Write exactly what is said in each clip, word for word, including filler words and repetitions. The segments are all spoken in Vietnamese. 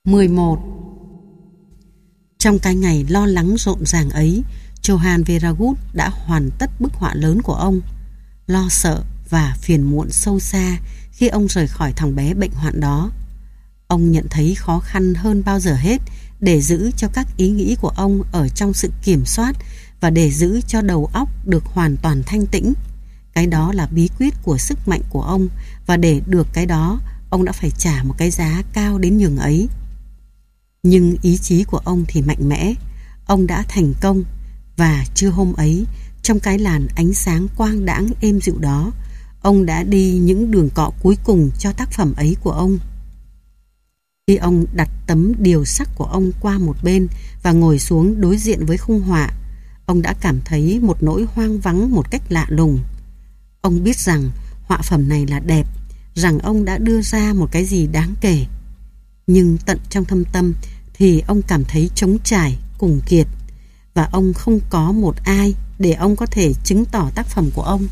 mười một. Trong cái ngày lo lắng rộn ràng ấy, Johann Veragut đã hoàn tất bức họa lớn của ông. Lo sợ và phiền muộn sâu xa khi ông rời khỏi thằng bé bệnh hoạn đó. Ông nhận thấy khó khăn hơn bao giờ hết để giữ cho các ý nghĩ của ông ở trong sự kiểm soát và để giữ cho đầu óc được hoàn toàn thanh tĩnh. Cái đó là bí quyết của sức mạnh của ông, và để được cái đó, ông đã phải trả một cái giá cao đến nhường ấy. Nhưng ý chí của ông thì mạnh mẽ. Ông đã thành công, và trưa hôm ấy, trong cái làn ánh sáng quang đãng êm dịu đó, ông đã đi những đường cọ cuối cùng cho tác phẩm ấy của ông. Khi ông đặt tấm điều sắc của ông qua một bên và ngồi xuống đối diện với khung họa, ông đã cảm thấy một nỗi hoang vắng một cách lạ lùng. Ông biết rằng họa phẩm này là đẹp, rằng ông đã đưa ra một cái gì đáng kể. Nhưng tận trong thâm tâm thì ông cảm thấy trống trải, cùng kiệt, và ông không có một ai để ông có thể chứng tỏ tác phẩm của ông.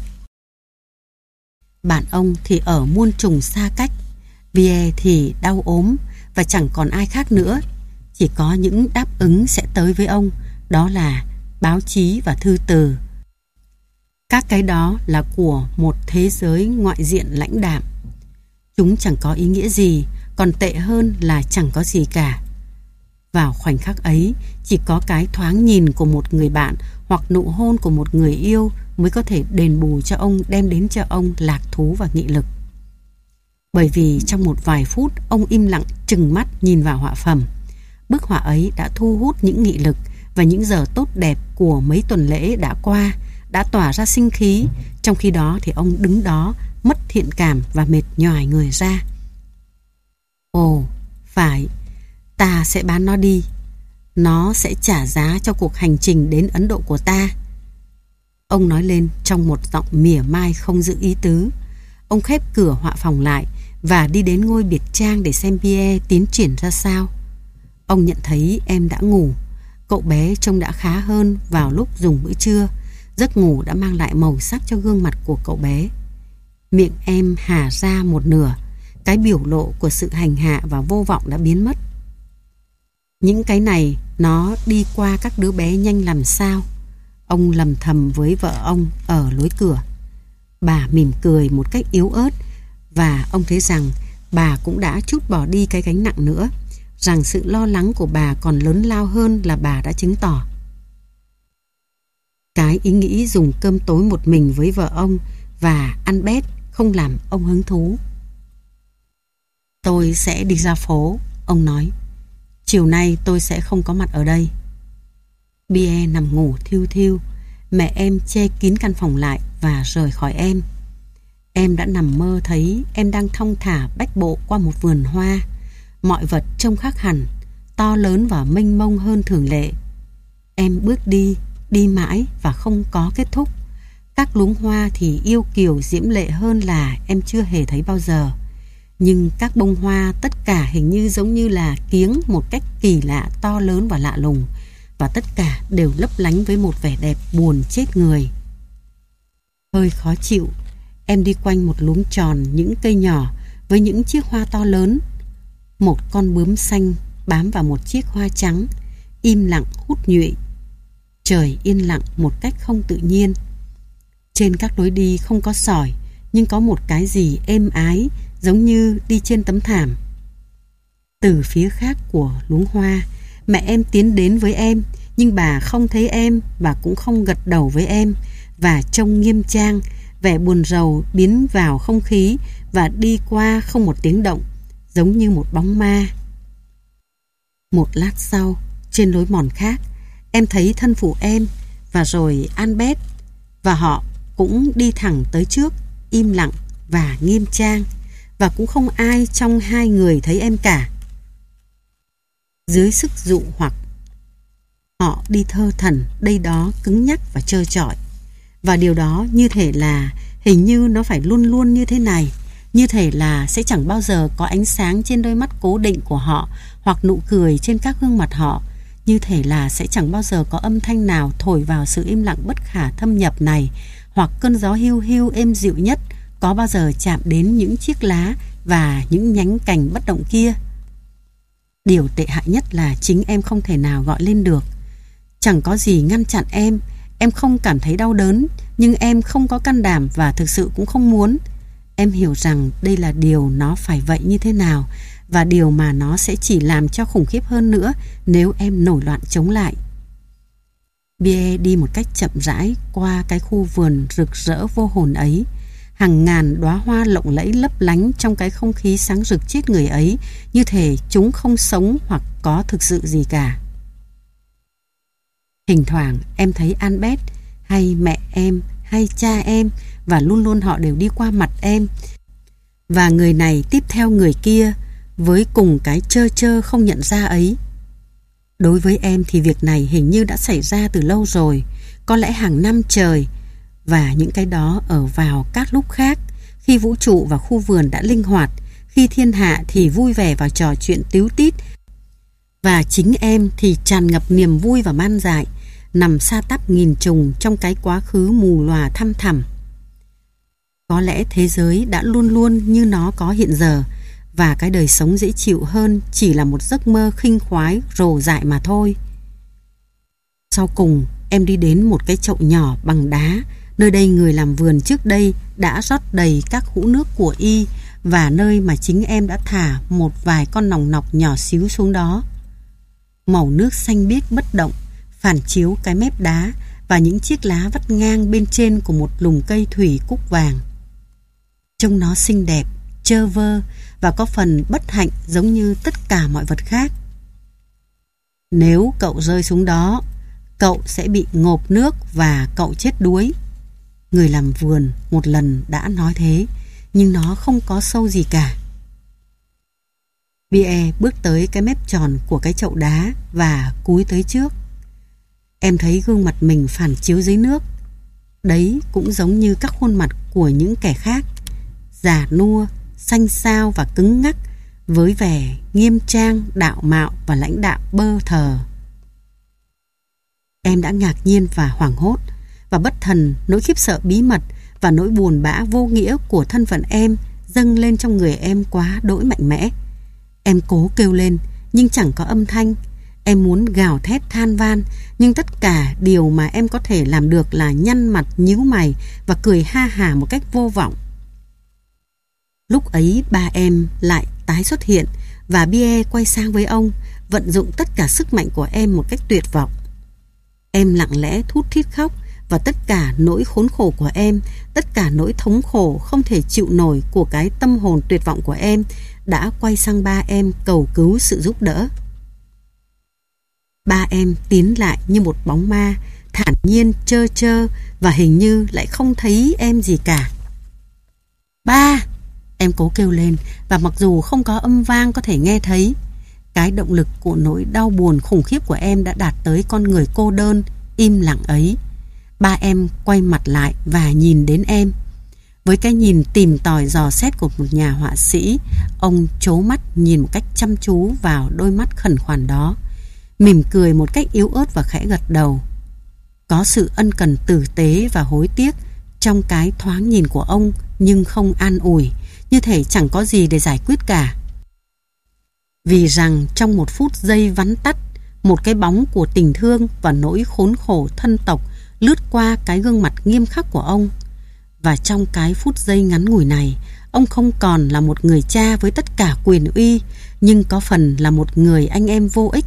Bạn ông thì ở muôn trùng xa cách, Pierre thì đau ốm, và chẳng còn ai khác nữa. Chỉ có những đáp ứng sẽ tới với ông, đó là báo chí và thư từ. Các cái đó là của một thế giới ngoại diện lãnh đạm. Chúng chẳng có ý nghĩa gì, còn tệ hơn là chẳng có gì cả. Vào khoảnh khắc ấy, chỉ có cái thoáng nhìn của một người bạn hoặc nụ hôn của một người yêu mới có thể đền bù cho ông, đem đến cho ông lạc thú và nghị lực. Bởi vì trong một vài phút, ông im lặng trừng mắt nhìn vào họa phẩm. Bức họa ấy đã thu hút những nghị lực, và những giờ tốt đẹp của mấy tuần lễ đã qua đã tỏa ra sinh khí. Trong khi đó thì ông đứng đó mất thiện cảm và mệt nhoài người ra. Ồ, phải, ta sẽ bán nó đi. Nó sẽ trả giá cho cuộc hành trình đến Ấn Độ của ta. Ông nói lên trong một giọng mỉa mai không giữ ý tứ. Ông khép cửa họa phòng lại và đi đến ngôi biệt trang để xem Pierre tiến triển ra sao. Ông nhận thấy em đã ngủ. Cậu bé trông đã khá hơn vào lúc dùng bữa trưa. Giấc ngủ đã mang lại màu sắc cho gương mặt của cậu bé. Miệng em há ra một nửa. Cái biểu lộ của sự hành hạ và vô vọng đã biến mất. Những cái này nó đi qua các đứa bé nhanh làm sao? Ông lầm thầm với vợ ông ở lối cửa. Bà mỉm cười một cách yếu ớt, và ông thấy rằng bà cũng đã trút bỏ đi cái gánh nặng nữa, rằng sự lo lắng của bà còn lớn lao hơn là bà đã chứng tỏ. Cái ý nghĩ dùng cơm tối một mình với vợ ông và ăn bét không làm ông hứng thú. Tôi sẽ đi ra phố, ông nói. Chiều nay tôi sẽ không có mặt ở đây. Pierre nằm ngủ thiu thiu. Mẹ em che kín căn phòng lại và rời khỏi em. Em đã nằm mơ thấy em đang thong thả bách bộ qua một vườn hoa. Mọi vật trông khác hẳn, to lớn và mênh mông hơn thường lệ. Em bước đi, đi mãi và không có kết thúc. Các luống hoa thì yêu kiều diễm lệ hơn là em chưa hề thấy bao giờ. Nhưng các bông hoa tất cả hình như giống như là kiếng một cách kỳ lạ, to lớn và lạ lùng, và tất cả đều lấp lánh với một vẻ đẹp buồn chết người. Hơi khó chịu, em đi quanh một luống tròn những cây nhỏ với những chiếc hoa to lớn. Một con bướm xanh bám vào một chiếc hoa trắng, im lặng hút nhụy. Trời yên lặng một cách không tự nhiên. Trên các lối đi không có sỏi, nhưng có một cái gì êm ái, giống như đi trên tấm thảm. Từ phía khác của luống hoa, mẹ em tiến đến với em, nhưng bà không thấy em và cũng không gật đầu với em, và trông nghiêm trang, vẻ buồn rầu biến vào không khí và đi qua không một tiếng động, giống như một bóng ma. Một lát sau, trên lối mòn khác, em thấy thân phụ em và rồi Albert, và họ cũng đi thẳng tới trước, im lặng và nghiêm trang, và cũng không ai trong hai người thấy em cả. Dưới sức dụ hoặc, họ đi thơ thẩn đây đó, cứng nhắc và trơ trọi. Và điều đó như thể là hình như nó phải luôn luôn như thế này, như thể là sẽ chẳng bao giờ có ánh sáng trên đôi mắt cố định của họ, hoặc nụ cười trên các gương mặt họ, như thể là sẽ chẳng bao giờ có âm thanh nào thổi vào sự im lặng bất khả thâm nhập này, hoặc cơn gió hiu hiu êm dịu nhất có bao giờ chạm đến những chiếc lá và những nhánh cành bất động kia. Điều tệ hại nhất là chính em không thể nào gọi lên được. Chẳng có gì ngăn chặn em. Em không cảm thấy đau đớn, nhưng em không có can đảm và thực sự cũng không muốn. Em hiểu rằng đây là điều nó phải vậy như thế nào, và điều mà nó sẽ chỉ làm cho khủng khiếp hơn nữa nếu em nổi loạn chống lại. Pierre đi một cách chậm rãi qua cái khu vườn rực rỡ vô hồn ấy. Hàng ngàn đóa hoa lộng lẫy lấp lánh trong cái không khí sáng rực chết người ấy, như thể chúng không sống hoặc có thực sự gì cả. Thỉnh thoảng em thấy Albert hay mẹ em hay cha em, và luôn luôn họ đều đi qua mặt em, và người này tiếp theo người kia với cùng cái chơ chơ không nhận ra ấy. Đối với em thì việc này hình như đã xảy ra từ lâu rồi, có lẽ hàng năm trời, và những cái đó ở vào các lúc khác, khi vũ trụ và khu vườn đã linh hoạt, khi thiên hạ thì vui vẻ và trò chuyện tíu tít, và chính em thì tràn ngập niềm vui và man dại, nằm sa tắp nghìn trùng trong cái quá khứ mù lòa thăm thẳm. Có lẽ thế giới đã luôn luôn như nó có hiện giờ, và cái đời sống dễ chịu hơn chỉ là một giấc mơ khinh khoái rồ dại mà thôi. Sau cùng, em đi đến một cái chậu nhỏ bằng đá, nơi đây người làm vườn trước đây đã rót đầy các hũ nước của y, và nơi mà chính em đã thả một vài con nòng nọc nhỏ xíu xuống đó. Màu nước xanh biếc bất động phản chiếu cái mép đá và những chiếc lá vắt ngang bên trên của một lùm cây thủy cúc vàng. Trông nó xinh đẹp, trơ vơ và có phần bất hạnh giống như tất cả mọi vật khác. Nếu cậu rơi xuống đó, cậu sẽ bị ngộp nước và cậu chết đuối. Người làm vườn một lần đã nói thế, nhưng nó không có sâu gì cả. Pierre bước tới cái mép tròn của cái chậu đá và cúi tới trước. Em thấy gương mặt mình phản chiếu dưới nước. Đấy cũng giống như các khuôn mặt của những kẻ khác, già nua, xanh xao và cứng ngắc, với vẻ nghiêm trang, đạo mạo và lãnh đạo bơ thờ. Em đã ngạc nhiên và hoảng hốt, và bất thần nỗi khiếp sợ bí mật và nỗi buồn bã vô nghĩa của thân phận em dâng lên trong người em quá đỗi mạnh mẽ. Em cố kêu lên, nhưng chẳng có âm thanh. Em muốn gào thét than van, nhưng tất cả điều mà em có thể làm được là nhăn mặt nhíu mày và cười ha hả một cách vô vọng. Lúc ấy ba em lại tái xuất hiện, và Pierre quay sang với ông, vận dụng tất cả sức mạnh của em một cách tuyệt vọng. Em lặng lẽ thút thít khóc, và tất cả nỗi khốn khổ của em, tất cả nỗi thống khổ không thể chịu nổi của cái tâm hồn tuyệt vọng của em đã quay sang ba em cầu cứu sự giúp đỡ. Ba em tiến lại như một bóng ma, thản nhiên trơ trơ, và hình như lại không thấy em gì cả. Ba! Em cố kêu lên, và mặc dù không có âm vang có thể nghe thấy, cái động lực của nỗi đau buồn khủng khiếp của em đã đạt tới con người cô đơn, im lặng ấy. Ba em quay mặt lại và nhìn đến em. Với cái nhìn tìm tòi dò xét của một nhà họa sĩ, ông trố mắt nhìn một cách chăm chú vào đôi mắt khẩn khoản đó, mỉm cười một cách yếu ớt và khẽ gật đầu. Có sự ân cần tử tế và hối tiếc trong cái thoáng nhìn của ông, nhưng không an ủi, như thể chẳng có gì để giải quyết cả. Vì rằng trong một phút giây vắn tắt, một cái bóng của tình thương và nỗi khốn khổ thân tộc lướt qua cái gương mặt nghiêm khắc của ông. Và trong cái phút giây ngắn ngủi này, ông không còn là một người cha với tất cả quyền uy, nhưng có phần là một người anh em vô ích.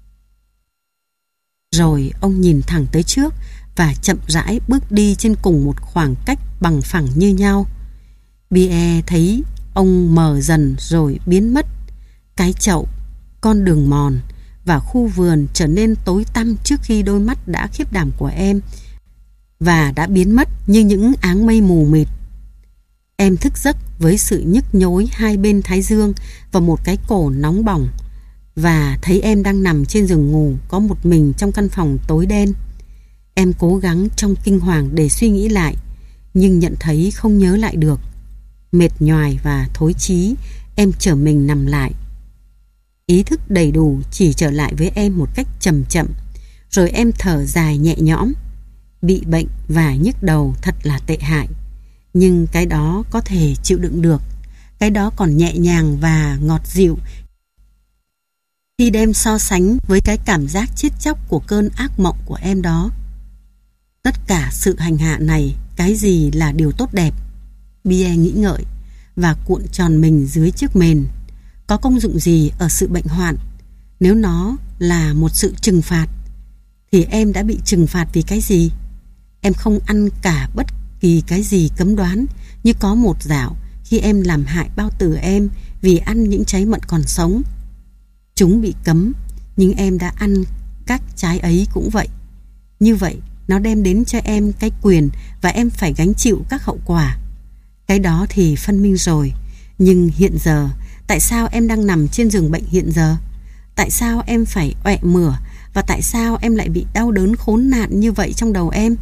Rồi ông nhìn thẳng tới trước và chậm rãi bước đi trên cùng một khoảng cách bằng phẳng như nhau. Pierre thấy ông mờ dần rồi biến mất. Cái chậu, con đường mòn và khu vườn trở nên tối tăm trước khi đôi mắt đã khiếp đảm của em, và đã biến mất như những áng mây mù mịt. Em thức giấc với sự nhức nhối hai bên thái dương và một cái cổ nóng bỏng, và thấy em đang nằm trên giường ngủ có một mình trong căn phòng tối đen. Em cố gắng trong kinh hoàng để suy nghĩ lại, nhưng nhận thấy không nhớ lại được. Mệt nhoài và thối chí, em trở mình nằm lại. Ý thức đầy đủ chỉ trở lại với em một cách chậm chậm, rồi em thở dài nhẹ nhõm. Bị bệnh và nhức đầu thật là tệ hại, nhưng cái đó có thể chịu đựng được. Cái đó còn nhẹ nhàng và ngọt dịu khi đem so sánh với cái cảm giác chết chóc của cơn ác mộng của em đó. Tất cả sự hành hạ này, cái gì là điều tốt đẹp? Pierre nghĩ ngợi và cuộn tròn mình dưới chiếc mền. Có công dụng gì ở sự bệnh hoạn? Nếu nó là một sự trừng phạt, thì em đã bị trừng phạt vì cái gì? Em không ăn cả bất kỳ cái gì cấm đoán, như có một dạo khi em làm hại bao tử em vì ăn những trái mận còn sống. Chúng bị cấm, nhưng em đã ăn các trái ấy cũng vậy. Như vậy, nó đem đến cho em cái quyền và em phải gánh chịu các hậu quả. Cái đó thì phân minh rồi. Nhưng hiện giờ, tại sao em đang nằm trên giường bệnh hiện giờ? Tại sao em phải oẹ mửa? Và tại sao em lại bị đau đớn khốn nạn như vậy trong đầu em?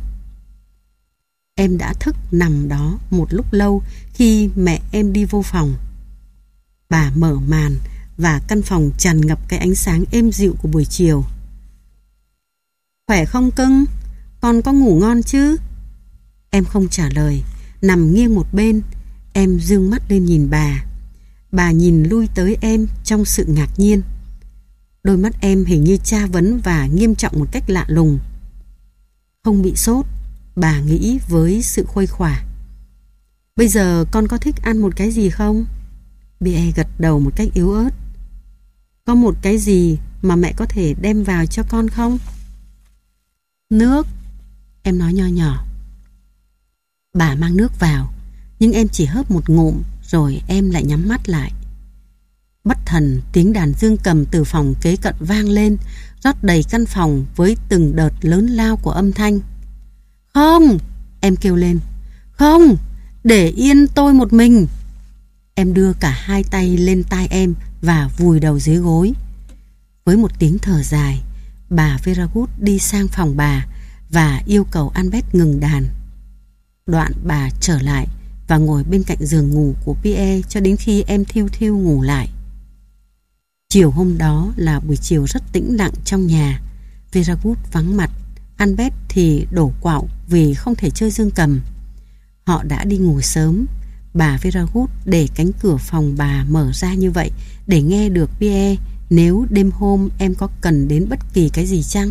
Em đã thức nằm đó một lúc lâu khi mẹ em đi vô phòng. Bà mở màn và căn phòng tràn ngập cái ánh sáng êm dịu của buổi chiều. Khỏe không cưng? Con có ngủ ngon chứ? Em không trả lời, nằm nghiêng một bên. Em dương mắt lên nhìn bà. Bà nhìn lui tới em trong sự ngạc nhiên. Đôi mắt em hình như tra vấn và nghiêm trọng một cách lạ lùng. Không bị sốt, bà nghĩ với sự khuây khỏa. Bây giờ con có thích ăn một cái gì không? Pierre gật đầu một cách yếu ớt. Có một cái gì mà mẹ có thể đem vào cho con không? Nước, em nói nho nhỏ. Bà mang nước vào, nhưng em chỉ hớp một ngụm rồi em lại nhắm mắt lại. Bất thần tiếng đàn dương cầm từ phòng kế cận vang lên, rót đầy căn phòng với từng đợt lớn lao của âm thanh. Không, em kêu lên. Không, để yên tôi một mình. Em đưa cả hai tay lên tai em và vùi đầu dưới gối. Với một tiếng thở dài, bà Veragut đi sang phòng bà và yêu cầu Albert ngừng đàn. Đoạn bà trở lại và ngồi bên cạnh giường ngủ của Pierre cho đến khi em thiêu thiêu ngủ lại. Chiều hôm đó là buổi chiều rất tĩnh lặng trong nhà. Veragut vắng mặt, Albert thì đổ quạo vì không thể chơi dương cầm. Họ đã đi ngủ sớm. Bà Veragut để cánh cửa phòng bà mở ra như vậy để nghe được Pierre nếu đêm hôm em có cần đến bất kỳ cái gì chăng?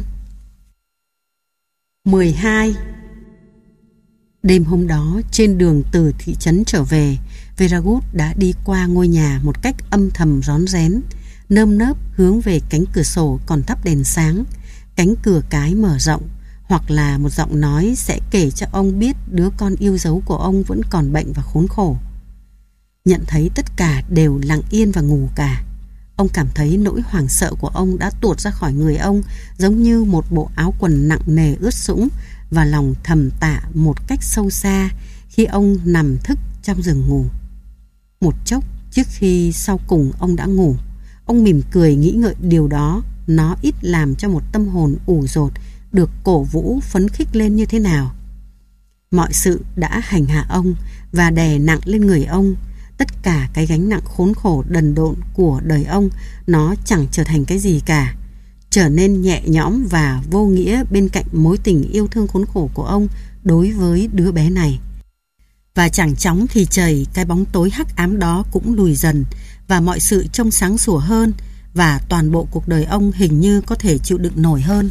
mười hai. Đêm hôm đó, trên đường từ thị trấn trở về, Veragut đã đi qua ngôi nhà một cách âm thầm rón rén, nơm nớp hướng về cánh cửa sổ còn thắp đèn sáng. Cánh cửa cái mở rộng, hoặc là một giọng nói sẽ kể cho ông biết đứa con yêu dấu của ông vẫn còn bệnh và khốn khổ. Nhận thấy tất cả đều lặng yên và ngủ cả. Ông cảm thấy nỗi hoảng sợ của ông đã tuột ra khỏi người ông giống như một bộ áo quần nặng nề ướt sũng, và lòng thầm tạ một cách sâu xa khi ông nằm thức trong giường ngủ. Một chốc trước khi sau cùng ông đã ngủ, ông mỉm cười nghĩ ngợi điều đó nó ít làm cho một tâm hồn ủ dột được cổ vũ phấn khích lên như thế nào. Mọi sự đã hành hạ ông và đè nặng lên người ông. Tất cả cái gánh nặng khốn khổ đần độn của đời ông, nó chẳng trở thành cái gì cả, trở nên nhẹ nhõm và vô nghĩa bên cạnh mối tình yêu thương khốn khổ của ông đối với đứa bé này. Và chẳng chóng thì chảy, cái bóng tối hắc ám đó cũng lùi dần và mọi sự trông sáng sủa hơn, và toàn bộ cuộc đời ông hình như có thể chịu đựng nổi hơn.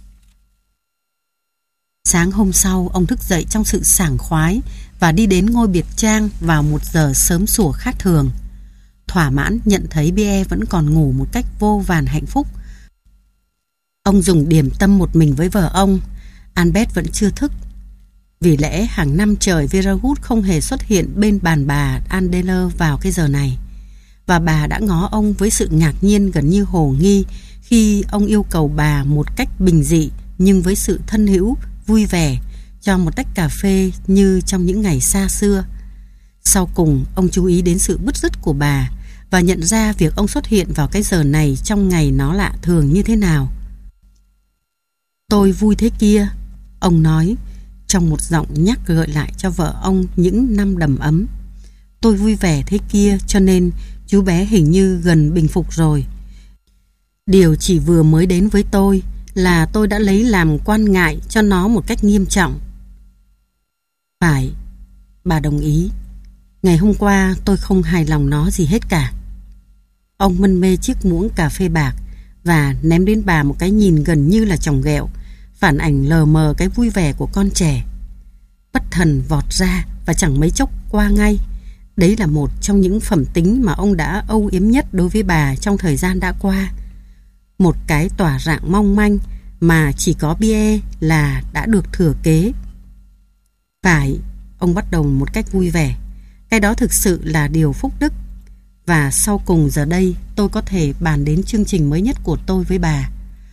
Sáng hôm sau, ông thức dậy trong sự sảng khoái và đi đến ngôi biệt trang vào một giờ sớm sủa khác thường. Thỏa mãn nhận thấy Pierre vẫn còn ngủ một cách vô vàn hạnh phúc. Ông dùng điểm tâm một mình với vợ ông. Albert vẫn chưa thức. Vì lẽ hàng năm trời Veragut không hề xuất hiện bên bàn bà Adele vào cái giờ này, và bà đã ngó ông với sự ngạc nhiên gần như hồ nghi khi ông yêu cầu bà một cách bình dị nhưng với sự thân hữu, vui vẻ cho một tách cà phê như trong những ngày xa xưa. Sau cùng, ông chú ý đến sự bứt rứt của bà và nhận ra việc ông xuất hiện vào cái giờ này trong ngày nó lạ thường như thế nào. Tôi vui thế kia, ông nói trong một giọng nhắc gợi lại cho vợ ông những năm đầm ấm. Tôi vui vẻ thế kia cho nên chú bé hình như gần bình phục rồi. Điều chỉ vừa mới đến với tôi là tôi đã lấy làm quan ngại cho nó một cách nghiêm trọng. Phải, bà đồng ý. Ngày hôm qua tôi không hài lòng nó gì hết cả. Ông mân mê chiếc muỗng cà phê bạc và ném đến bà một cái nhìn gần như là chòng ghẹo, phản ảnh lờ mờ cái vui vẻ của con trẻ. Bất thần vọt ra và chẳng mấy chốc qua ngay. Đấy là một trong những phẩm tính mà ông đã âu yếm nhất đối với bà trong thời gian đã qua. Một cái tỏa rạng mong manh mà chỉ có Pierre là đã được thừa kế. Phải, ông bắt đầu một cách vui vẻ. Cái đó thực sự là điều phúc đức. Và sau cùng giờ đây tôi có thể bàn đến chương trình mới nhất của tôi với bà.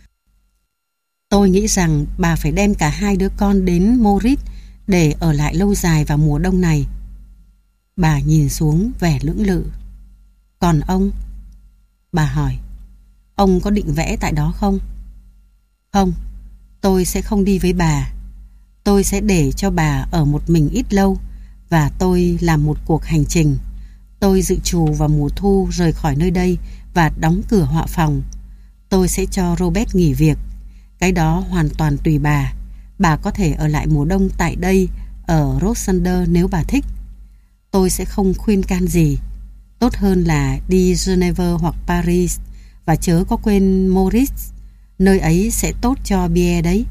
Tôi nghĩ rằng bà phải đem cả hai đứa con đến Moritz để ở lại lâu dài vào mùa đông này. Bà nhìn xuống vẻ lưỡng lự. Còn ông? Bà hỏi. Ông có định vẽ tại đó không? Không, tôi sẽ không đi với bà. Tôi sẽ để cho bà ở một mình ít lâu và tôi làm một cuộc hành trình. Tôi dự trù vào mùa thu rời khỏi nơi đây và đóng cửa họa phòng. Tôi sẽ cho Robert nghỉ việc. Cái đó hoàn toàn tùy bà. Bà có thể ở lại mùa đông tại đây ở Rosander nếu bà thích. Tôi sẽ không khuyên can gì. Tốt hơn là đi Geneva hoặc Paris, và chớ có quên Moritz. Nơi ấy sẽ tốt cho Pierre đấy.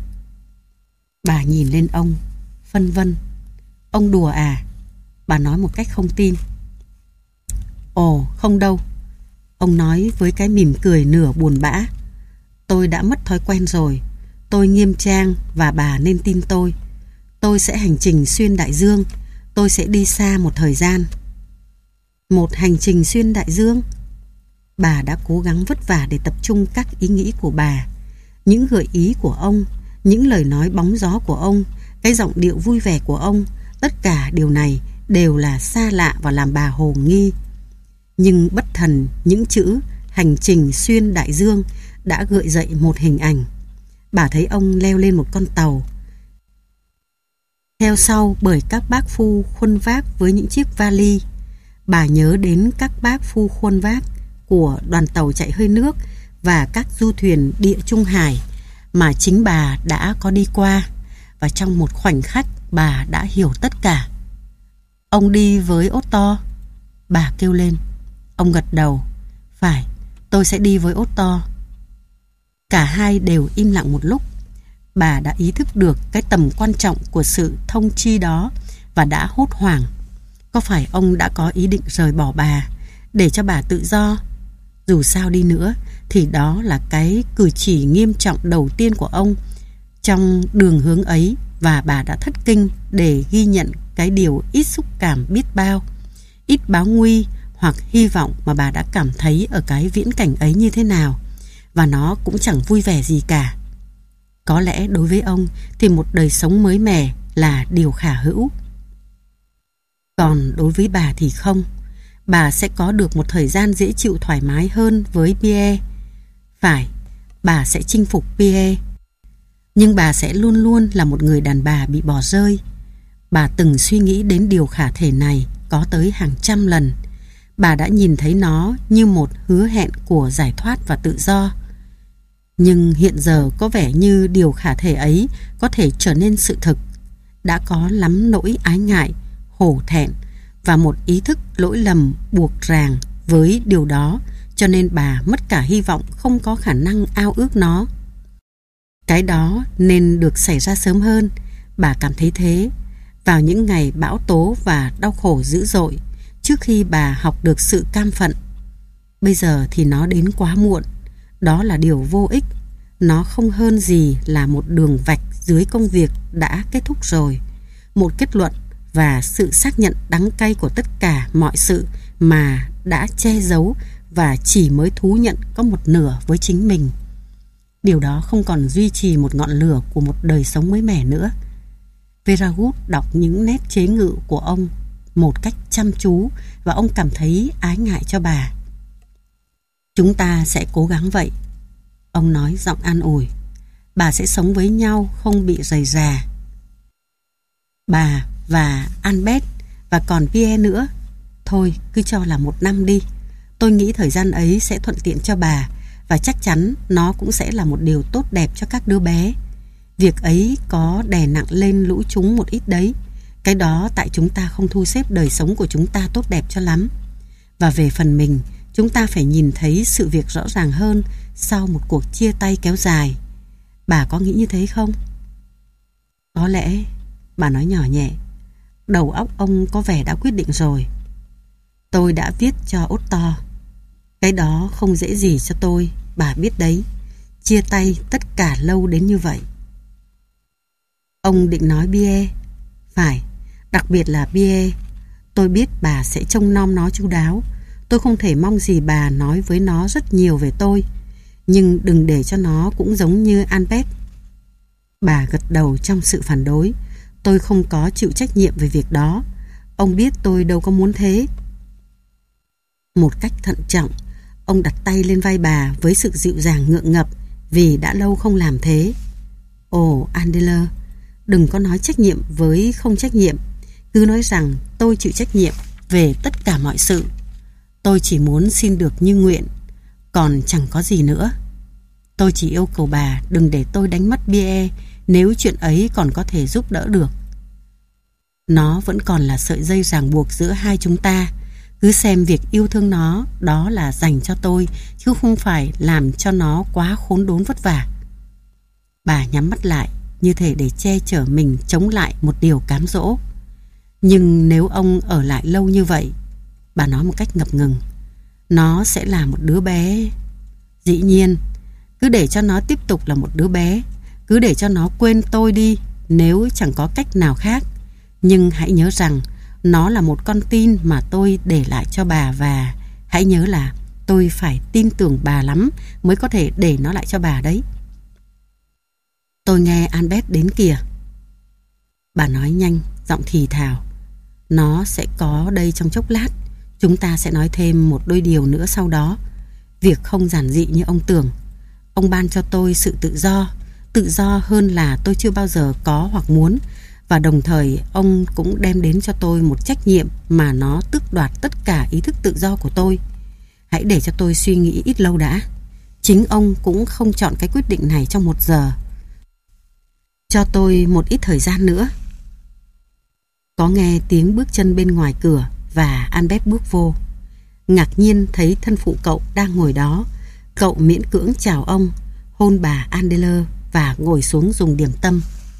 Bà nhìn lên ông, phân vân. Ông đùa à? Bà nói một cách không tin. Ồ, không đâu. Ông nói với cái mỉm cười nửa buồn bã. Tôi đã mất thói quen rồi. Tôi nghiêm trang và bà nên tin tôi. Tôi sẽ hành trình xuyên đại dương. Tôi sẽ đi xa một thời gian. Một hành trình xuyên đại dương? Bà đã cố gắng vất vả để tập trung các ý nghĩ của bà. Những gợi ý của ông, những lời nói bóng gió của ông, cái giọng điệu vui vẻ của ông, tất cả điều này đều là xa lạ và làm bà hồ nghi. Nhưng bất thần những chữ hành trình xuyên đại dương đã gợi dậy một hình ảnh. Bà thấy ông leo lên một con tàu, theo sau bởi các bác phu khuân vác với những chiếc vali. Bà nhớ đến các bác phu khuân vác của đoàn tàu chạy hơi nước và các du thuyền địa trung hải mà chính bà đã có đi qua, và trong một khoảnh khắc bà đã hiểu tất cả. Ông đi với Otto? Bà kêu lên. Ông gật đầu. Phải, tôi sẽ đi với Otto. Cả hai đều im lặng một lúc. Bà đã ý thức được cái tầm quan trọng của sự thông chi đó và đã hốt hoảng. Có phải ông đã có ý định rời bỏ bà, để cho bà tự do? Dù sao đi nữa thì đó là cái cử chỉ nghiêm trọng đầu tiên của ông trong đường hướng ấy, và bà đã thất kinh để ghi nhận cái điều ít xúc cảm biết bao, ít báo nguy hoặc hy vọng mà bà đã cảm thấy ở cái viễn cảnh ấy như thế nào, và nó cũng chẳng vui vẻ gì cả. Có lẽ đối với ông thì một đời sống mới mẻ là điều khả hữu. Còn đối với bà thì không. Bà sẽ có được một thời gian dễ chịu thoải mái hơn với Pierre. Phải, bà sẽ chinh phục Pierre. Nhưng bà sẽ luôn luôn là một người đàn bà bị bỏ rơi. Bà từng suy nghĩ đến điều khả thể này có tới hàng trăm lần. Bà đã nhìn thấy nó như một hứa hẹn của giải thoát và tự do. Nhưng hiện giờ có vẻ như điều khả thể ấy có thể trở nên sự thực. Đã có lắm nỗi ái ngại, hổ thẹn và một ý thức lỗi lầm buộc ràng với điều đó, cho nên bà mất cả hy vọng không có khả năng ao ước nó. Cái đó nên được xảy ra sớm hơn, bà cảm thấy thế, vào những ngày bão tố và đau khổ dữ dội, trước khi bà học được sự cam phận. Bây giờ thì nó đến quá muộn. Đó là điều vô ích. Nó không hơn gì là một đường vạch dưới công việc đã kết thúc rồi, một kết luận và sự xác nhận đắng cay của tất cả mọi sự mà đã che giấu và chỉ mới thú nhận có một nửa với chính mình. Điều đó không còn duy trì một ngọn lửa của một đời sống mới mẻ nữa. Veragut đọc những nét chế ngự của ông một cách chăm chú, và ông cảm thấy ái ngại cho bà. Chúng ta sẽ cố gắng vậy, ông nói giọng an ủi. Bà sẽ sống với nhau không bị rầy rà. Bà và Albert và còn Pierre nữa. Thôi cứ cho là một năm đi. Tôi nghĩ thời gian ấy sẽ thuận tiện cho bà, và chắc chắn nó cũng sẽ là một điều tốt đẹp cho các đứa bé. Việc ấy có đè nặng lên lũ chúng một ít đấy. Cái đó tại chúng ta không thu xếp đời sống của chúng ta tốt đẹp cho lắm. Và về phần mình, chúng ta phải nhìn thấy sự việc rõ ràng hơn sau một cuộc chia tay kéo dài. Bà có nghĩ như thế không? Có lẽ, bà nói nhỏ nhẹ. Đầu óc ông có vẻ đã quyết định rồi. Tôi đã viết cho Otto. Cái đó không dễ gì cho tôi, bà biết đấy. Chia tay tất cả lâu đến như vậy. Ông định nói Bie? Phải, đặc biệt là Bie. Tôi biết bà sẽ trông nom nó chu đáo. Tôi không thể mong gì bà nói với nó rất nhiều về tôi. Nhưng đừng để cho nó cũng giống như Albert. Bà gật đầu trong sự phản đối. Tôi không có chịu trách nhiệm về việc đó. Ông biết tôi đâu có muốn thế. Một cách thận trọng, ông đặt tay lên vai bà với sự dịu dàng ngượng ngập vì đã lâu không làm thế. Ồ, Adela, đừng có nói trách nhiệm với không trách nhiệm. Cứ nói rằng tôi chịu trách nhiệm về tất cả mọi sự. Tôi chỉ muốn xin được như nguyện, còn chẳng có gì nữa. Tôi chỉ yêu cầu bà đừng để tôi đánh mất Bie nếu chuyện ấy còn có thể giúp đỡ được. Nó vẫn còn là sợi dây ràng buộc giữa hai chúng ta. Cứ xem việc yêu thương nó đó là dành cho tôi, chứ không phải làm cho nó quá khốn đốn vất vả. Bà nhắm mắt lại như thể để che chở mình chống lại một điều cám dỗ. Nhưng nếu ông ở lại lâu như vậy, bà nói một cách ngập ngừng, nó sẽ là một đứa bé. Dĩ nhiên, cứ để cho nó tiếp tục là một đứa bé. Cứ để cho nó quên tôi đi nếu chẳng có cách nào khác. Nhưng hãy nhớ rằng nó là một con tin mà tôi để lại cho bà. Và hãy nhớ là tôi phải tin tưởng bà lắm mới có thể để nó lại cho bà đấy. Tôi nghe Albert đến kìa. Bà nói nhanh, giọng thì thào. Nó sẽ có đây trong chốc lát. Chúng ta sẽ nói thêm một đôi điều nữa sau đó. Việc không giản dị như ông tưởng. Ông ban cho tôi sự tự do. Tự do hơn là tôi chưa bao giờ có hoặc muốn. Và đồng thời ông cũng đem đến cho tôi một trách nhiệm mà nó tước đoạt tất cả ý thức tự do của tôi. Hãy để cho tôi suy nghĩ ít lâu đã. Chính ông cũng không chọn cái quyết định này trong một giờ. Cho tôi một ít thời gian nữa. Có nghe tiếng bước chân bên ngoài cửa và Albert bước vô. Ngạc nhiên thấy thân phụ cậu đang ngồi đó. Cậu miễn cưỡng chào ông, hôn bà Adela và ngồi xuống dùng điểm tâm.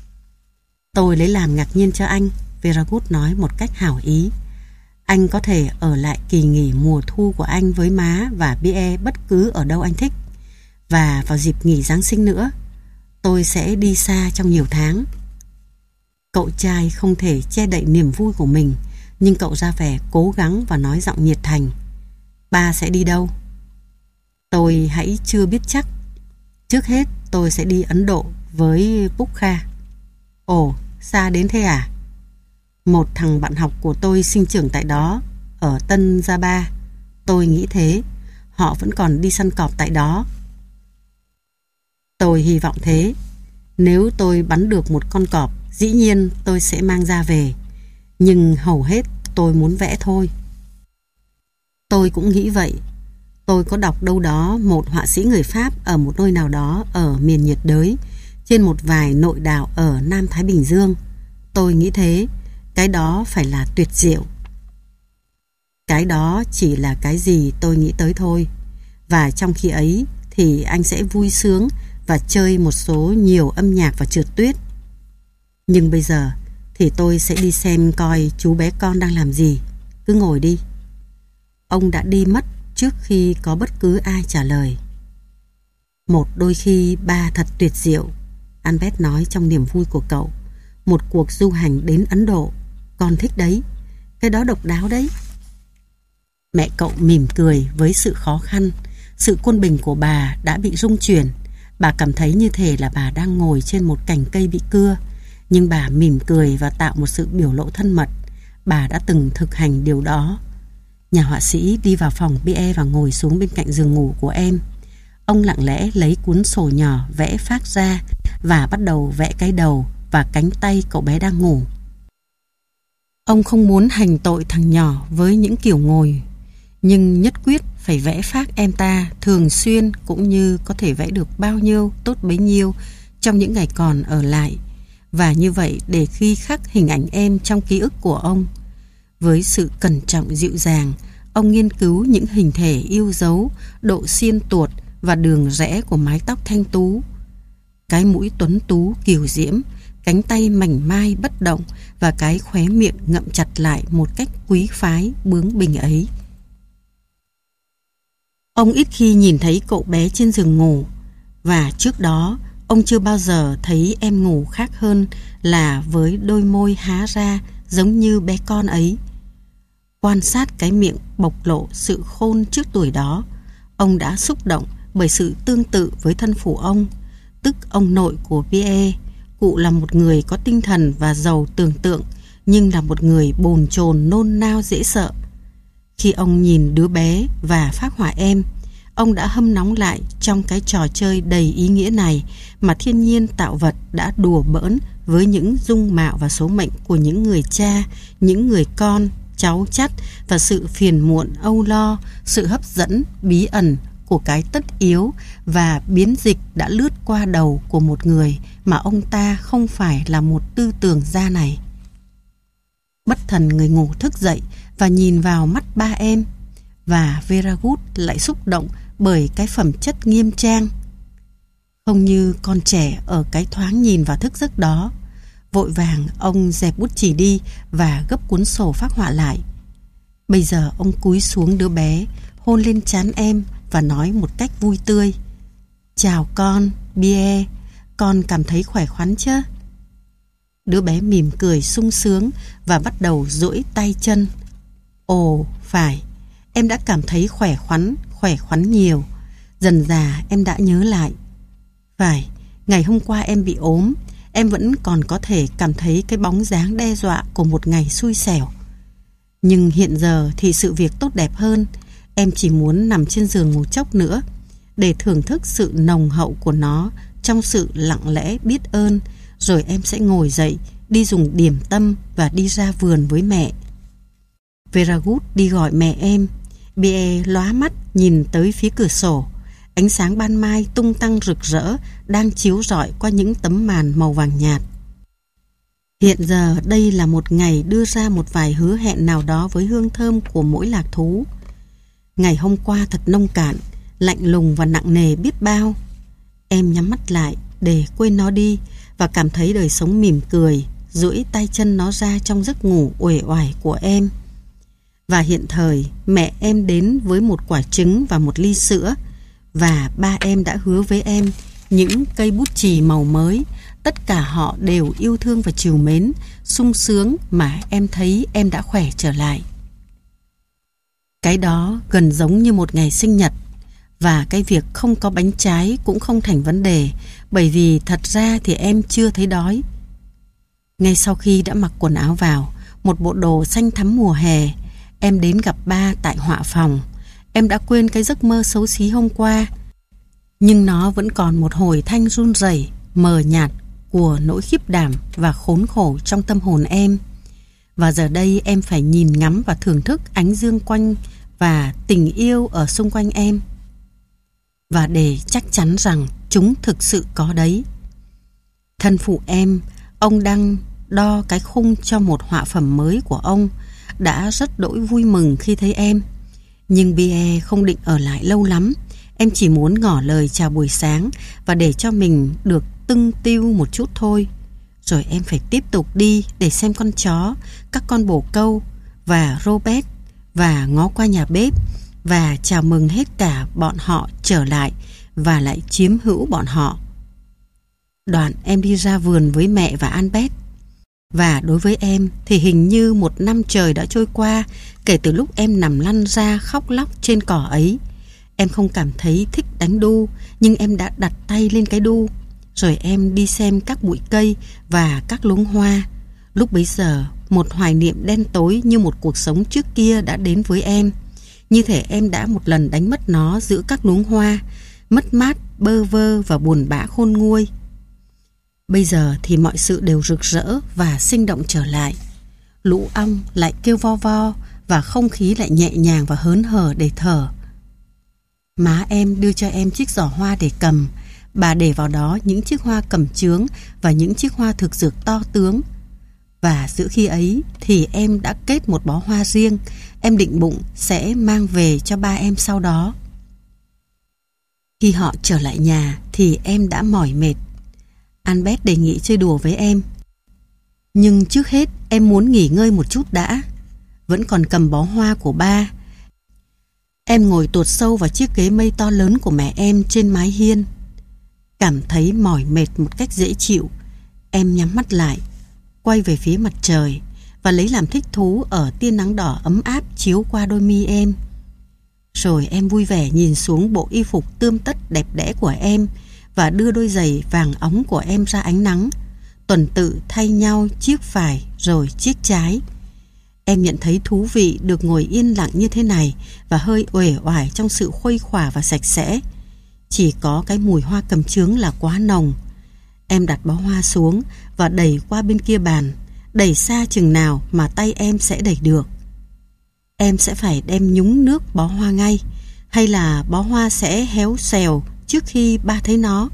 Tôi lấy làm ngạc nhiên cho anh, Veragut nói một cách hảo ý. Anh có thể ở lại kỳ nghỉ mùa thu của anh với má và Bie bất cứ ở đâu anh thích. Và vào dịp nghỉ Giáng sinh nữa, tôi sẽ đi xa trong nhiều tháng. Cậu trai không thể che đậy niềm vui của mình, nhưng cậu ra vẻ cố gắng và nói giọng nhiệt thành. Ba sẽ đi đâu? Tôi hãy chưa biết chắc. Trước hết tôi sẽ đi Ấn Độ với Pukha. Ồ, xa đến thế à? Một thằng bạn học của tôi sinh trưởng tại đó, ở Tân Java. Tôi nghĩ thế. Họ vẫn còn đi săn cọp tại đó. Tôi hy vọng thế. Nếu tôi bắn được một con cọp, dĩ nhiên tôi sẽ mang ra về. Nhưng hầu hết tôi muốn vẽ thôi. Tôi cũng nghĩ vậy. Tôi có đọc đâu đó một họa sĩ người Pháp ở một nơi nào đó ở miền nhiệt đới, trên một vài nội đảo ở Nam Thái Bình Dương. Tôi nghĩ thế. Cái đó phải là tuyệt diệu. Cái đó chỉ là cái gì tôi nghĩ tới thôi. Và trong khi ấy thì anh sẽ vui sướng và chơi một số nhiều âm nhạc và trượt tuyết. Nhưng bây giờ thì tôi sẽ đi xem coi chú bé con đang làm gì. Cứ ngồi đi. Ông đã đi mất trước khi có bất cứ ai trả lời. Một đôi khi ba thật tuyệt diệu, Albert nói trong niềm vui của cậu. Một cuộc du hành đến Ấn Độ. Con thích đấy. Cái đó độc đáo đấy. Mẹ cậu mỉm cười với sự khó khăn. Sự quân bình của bà đã bị rung chuyển. Bà cảm thấy như thể là bà đang ngồi trên một cành cây bị cưa. Nhưng bà mỉm cười và tạo một sự biểu lộ thân mật. Bà đã từng thực hành điều đó. Nhà họa sĩ đi vào phòng Bie và ngồi xuống bên cạnh giường ngủ của em. Ông lặng lẽ lấy cuốn sổ nhỏ vẽ phác ra và bắt đầu vẽ cái đầu và cánh tay cậu bé đang ngủ. Ông không muốn hành tội thằng nhỏ với những kiểu ngồi, nhưng nhất quyết phải vẽ phác em ta thường xuyên, cũng như có thể vẽ được bao nhiêu tốt bấy nhiêu trong những ngày còn ở lại. Và như vậy để khi khắc hình ảnh em trong ký ức của ông. Với sự cẩn trọng dịu dàng, Ông nghiên cứu những hình thể yêu dấu, độ xiên tuột và đường rẽ của mái tóc thanh tú. Cái mũi tuấn tú kiều diễm, cánh tay mảnh mai bất động và cái khóe miệng ngậm chặt lại một cách quý phái bướng bỉnh ấy. Ông ít khi nhìn thấy cậu bé trên giường ngủ, và trước đó ông chưa bao giờ thấy em ngủ khác hơn là với đôi môi há ra giống như bé con ấy. Quan sát cái miệng bộc lộ sự khôn trước tuổi đó, ông đã xúc động bởi sự tương tự với thân phụ ông, tức ông nội của Pierre. Cụ là một người có tinh thần và giàu tưởng tượng, nhưng là một người bồn chồn nôn nao dễ sợ. Khi ông nhìn đứa bé và phác họa em, ông đã hâm nóng lại trong cái trò chơi đầy ý nghĩa này mà thiên nhiên tạo vật đã đùa bỡn với những dung mạo và số mệnh của những người cha, những người con, cháu chắt và sự phiền muộn âu lo, sự hấp dẫn bí ẩn của cái tất yếu và biến dịch đã lướt qua đầu của một người mà ông ta không phải là một tư tưởng gia này. Bất thần người ngủ thức dậy và nhìn vào mắt ba em, và Veragut lại xúc động bởi cái phẩm chất nghiêm trang. Không như con trẻ ở cái thoáng nhìn vào thức giấc đó. Vội vàng ông dẹp bút chì đi và gấp cuốn sổ phác họa lại. Bây giờ ông cúi xuống đứa bé, hôn lên trán em và nói một cách vui tươi: "Chào con, Pierre, con cảm thấy khỏe khoắn chứ?" Đứa bé mỉm cười sung sướng và bắt đầu duỗi tay chân. "Ồ, phải, em đã cảm thấy khỏe khoắn, khỏe khoắn nhiều. Dần dà em đã nhớ lại. Phải, ngày hôm qua em bị ốm, em vẫn còn có thể cảm thấy cái bóng dáng đe dọa của một ngày xui xẻo. Nhưng hiện giờ thì sự việc tốt đẹp hơn. Em chỉ muốn nằm trên giường ngủ chốc nữa để thưởng thức sự nồng hậu của nó trong sự lặng lẽ biết ơn. Rồi em sẽ ngồi dậy, đi dùng điểm tâm và đi ra vườn với mẹ." Veragut đi gọi mẹ em. Pierre lóa mắt nhìn tới phía cửa sổ. Ánh sáng ban mai tung tăng rực rỡ đang chiếu rọi qua những tấm màn màu vàng nhạt. Hiện giờ đây là một ngày đưa ra một vài hứa hẹn nào đó với hương thơm của mỗi lạc thú. Ngày hôm qua thật nông cạn, lạnh lùng và nặng nề biết bao. Em nhắm mắt lại để quên nó đi và cảm thấy đời sống mỉm cười, duỗi tay chân nó ra trong giấc ngủ uể oải của em. Và hiện thời mẹ em đến với một quả trứng và một ly sữa, và ba em đã hứa với em những cây bút chì màu mới. Tất cả họ đều yêu thương và trìu mến, sung sướng mà em thấy em đã khỏe trở lại. Cái đó gần giống như một ngày sinh nhật. Và cái việc không có bánh trái cũng không thành vấn đề, bởi vì thật ra thì em chưa thấy đói. Ngay sau khi đã mặc quần áo vào, một bộ đồ xanh thắm mùa hè, em đến gặp ba tại họa phòng. Em đã quên cái giấc mơ xấu xí hôm qua, nhưng nó vẫn còn một hồi thanh run rẩy mờ nhạt của nỗi khiếp đảm và khốn khổ trong tâm hồn em. Và giờ đây em phải nhìn ngắm và thưởng thức ánh dương quanh và tình yêu ở xung quanh em. Và để chắc chắn rằng chúng thực sự có đấy. Thân phụ em, ông đang đo cái khung cho một họa phẩm mới của ông, đã rất đỗi vui mừng khi thấy em. Nhưng Pierre không định ở lại lâu lắm. Em chỉ muốn ngỏ lời chào buổi sáng và để cho mình được tưng tiêu một chút thôi. Rồi em phải tiếp tục đi để xem con chó, các con bồ câu và Robert, và ngó qua nhà bếp và chào mừng hết cả bọn họ trở lại và lại chiếm hữu bọn họ. Đoạn em đi ra vườn với mẹ và Albert. Và đối với em thì hình như một năm trời đã trôi qua kể từ lúc em nằm lăn ra khóc lóc trên cỏ ấy. Em không cảm thấy thích đánh đu, nhưng em đã đặt tay lên cái đu. Rồi em đi xem các bụi cây và các luống hoa. Lúc bấy giờ, một hoài niệm đen tối như một cuộc sống trước kia đã đến với em. Như thể em đã một lần đánh mất nó giữa các luống hoa, mất mát, bơ vơ và buồn bã khôn nguôi. Bây giờ thì mọi sự đều rực rỡ và sinh động trở lại. Lũ ong lại kêu vo vo và không khí lại nhẹ nhàng và hớn hở để thở. Má em đưa cho em chiếc giỏ hoa để cầm. Bà để vào đó những chiếc hoa cẩm chướng và những chiếc hoa thực dược to tướng. Và giữa khi ấy thì em đã kết một bó hoa riêng, em định bụng sẽ mang về cho ba em sau đó. Khi họ trở lại nhà thì em đã mỏi mệt. Albert đề nghị chơi đùa với em. Nhưng trước hết em muốn nghỉ ngơi một chút đã. Vẫn còn cầm bó hoa của ba. Em ngồi tuột sâu vào chiếc ghế mây to lớn của mẹ em trên mái hiên. Cảm thấy mỏi mệt một cách dễ chịu, em nhắm mắt lại, quay về phía mặt trời và lấy làm thích thú ở tia nắng đỏ ấm áp chiếu qua đôi mi em. Rồi em vui vẻ nhìn xuống bộ y phục tươm tất đẹp đẽ của em và đưa đôi giày vàng óng của em ra ánh nắng, tuần tự thay nhau chiếc phải rồi chiếc trái. Em nhận thấy thú vị được ngồi yên lặng như thế này và hơi uể oải trong sự khuây khỏa và sạch sẽ. Chỉ có cái mùi hoa cầm chướng là quá nồng. Em đặt bó hoa xuống và đẩy qua bên kia bàn, đẩy xa chừng nào mà tay em sẽ đẩy được. Em sẽ phải đem nhúng nước bó hoa ngay, hay là bó hoa sẽ héo xèo trước khi ba thấy nó?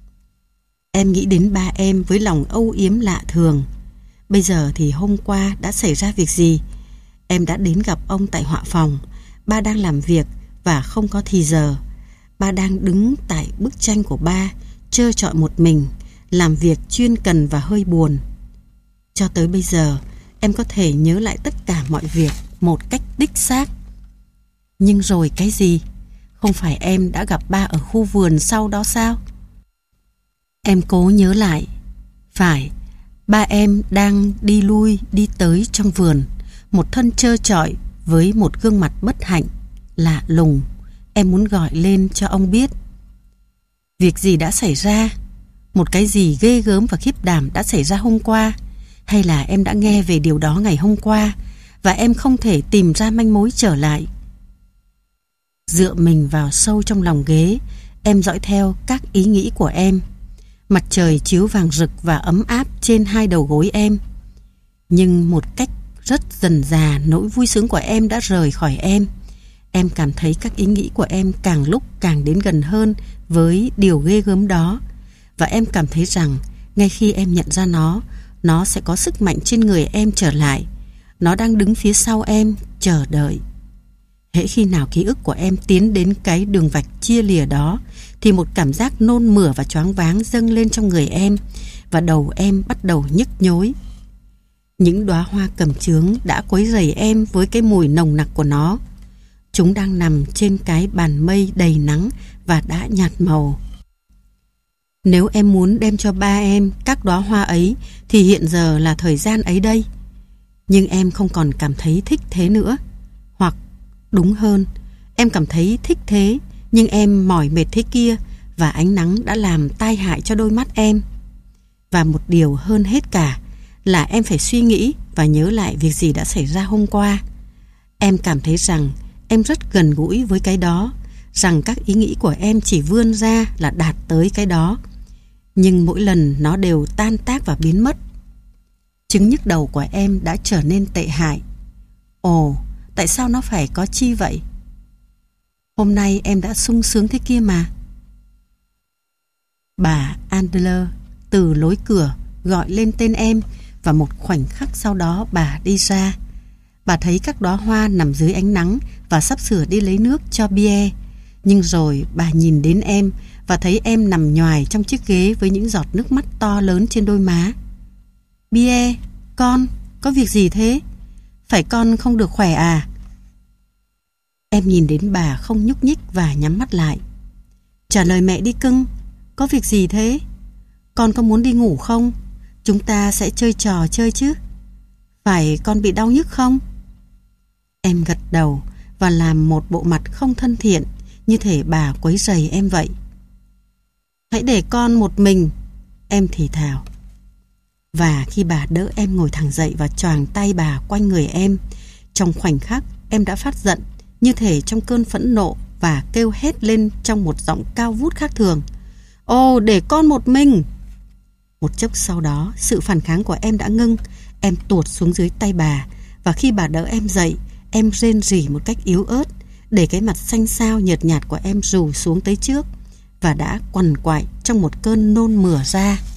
Em nghĩ đến ba em với lòng âu yếm lạ thường. Bây giờ thì hôm qua đã xảy ra việc gì? Em đã đến gặp ông tại họa phòng. Ba đang làm việc và không có thì giờ. Ba đang đứng tại bức tranh của ba, trơ trọi một mình, làm việc chuyên cần và hơi buồn. Cho tới bây giờ, em có thể nhớ lại tất cả mọi việc một cách đích xác. Nhưng rồi cái gì? Không phải em đã gặp ba ở khu vườn sau đó sao? Em cố nhớ lại. Phải, ba em đang đi lui đi tới trong vườn, một thân trơ trọi với một gương mặt bất hạnh, lạ lùng. Em muốn gọi lên cho ông biết. Việc gì đã xảy ra? Một cái gì ghê gớm và khiếp đảm đã xảy ra hôm qua? Hay là em đã nghe về điều đó ngày hôm qua và em không thể tìm ra manh mối trở lại? Dựa mình vào sâu trong lòng ghế, em dõi theo các ý nghĩ của em. Mặt trời chiếu vàng rực và ấm áp trên hai đầu gối em. Nhưng một cách rất dần dà, nỗi vui sướng của em đã rời khỏi em. Em cảm thấy các ý nghĩ của em càng lúc càng đến gần hơn với điều ghê gớm đó. Và em cảm thấy rằng ngay khi em nhận ra nó, nó sẽ có sức mạnh trên người em trở lại. Nó đang đứng phía sau em, chờ đợi. Hễ khi nào ký ức của em tiến đến cái đường vạch chia lìa đó, thì một cảm giác nôn mửa và choáng váng dâng lên trong người em, và đầu em bắt đầu nhức nhối. Những đóa hoa cẩm chướng đã quấy rầy em với cái mùi nồng nặc của nó. Chúng đang nằm trên cái bàn mây đầy nắng và đã nhạt màu. Nếu em muốn đem cho ba em các đóa hoa ấy thì hiện giờ là thời gian ấy đây. Nhưng em không còn cảm thấy thích thế nữa. Hoặc đúng hơn, em cảm thấy thích thế, nhưng em mỏi mệt thế kia, và ánh nắng đã làm tai hại cho đôi mắt em. Và một điều hơn hết cả là em phải suy nghĩ và nhớ lại việc gì đã xảy ra hôm qua. Em cảm thấy rằng em rất gần gũi với cái đó, rằng các ý nghĩ của em chỉ vươn ra là đạt tới cái đó. Nhưng mỗi lần nó đều tan tác và biến mất. Chứng nhức đầu của em đã trở nên tệ hại. Ồ, tại sao nó phải có chi vậy? Hôm nay em đã sung sướng thế kia mà. Bà Adler từ lối cửa gọi lên tên em, và một khoảnh khắc sau đó bà đi ra. Bà thấy các đóa hoa nằm dưới ánh nắng và sắp sửa đi lấy nước cho Pierre. Nhưng rồi bà nhìn đến em và thấy em nằm nhoài trong chiếc ghế với những giọt nước mắt to lớn trên đôi má. Pierre, con, có việc gì thế? Phải con không được khỏe à? Em nhìn đến bà không nhúc nhích và nhắm mắt lại. Trả lời mẹ đi cưng, có việc gì thế? Con có muốn đi ngủ không? Chúng ta sẽ chơi trò chơi chứ. Phải con bị đau nhức không? Em gật đầu và làm một bộ mặt không thân thiện, như thể bà quấy rầy em vậy. Hãy để con một mình, em thì thào. Và khi bà đỡ em ngồi thẳng dậy và choàng tay bà quanh người em, trong khoảnh khắc em đã phát giận, như thể trong cơn phẫn nộ, và kêu hét lên trong một giọng cao vút khác thường. Ồ, để con một mình! Một chốc sau đó, sự phản kháng của em đã ngưng. Em tuột xuống dưới tay bà, và khi bà đỡ em dậy, em rên rỉ một cách yếu ớt, để cái mặt xanh xao nhợt nhạt của em rủ xuống tới trước, và đã quằn quại trong một cơn nôn mửa ra.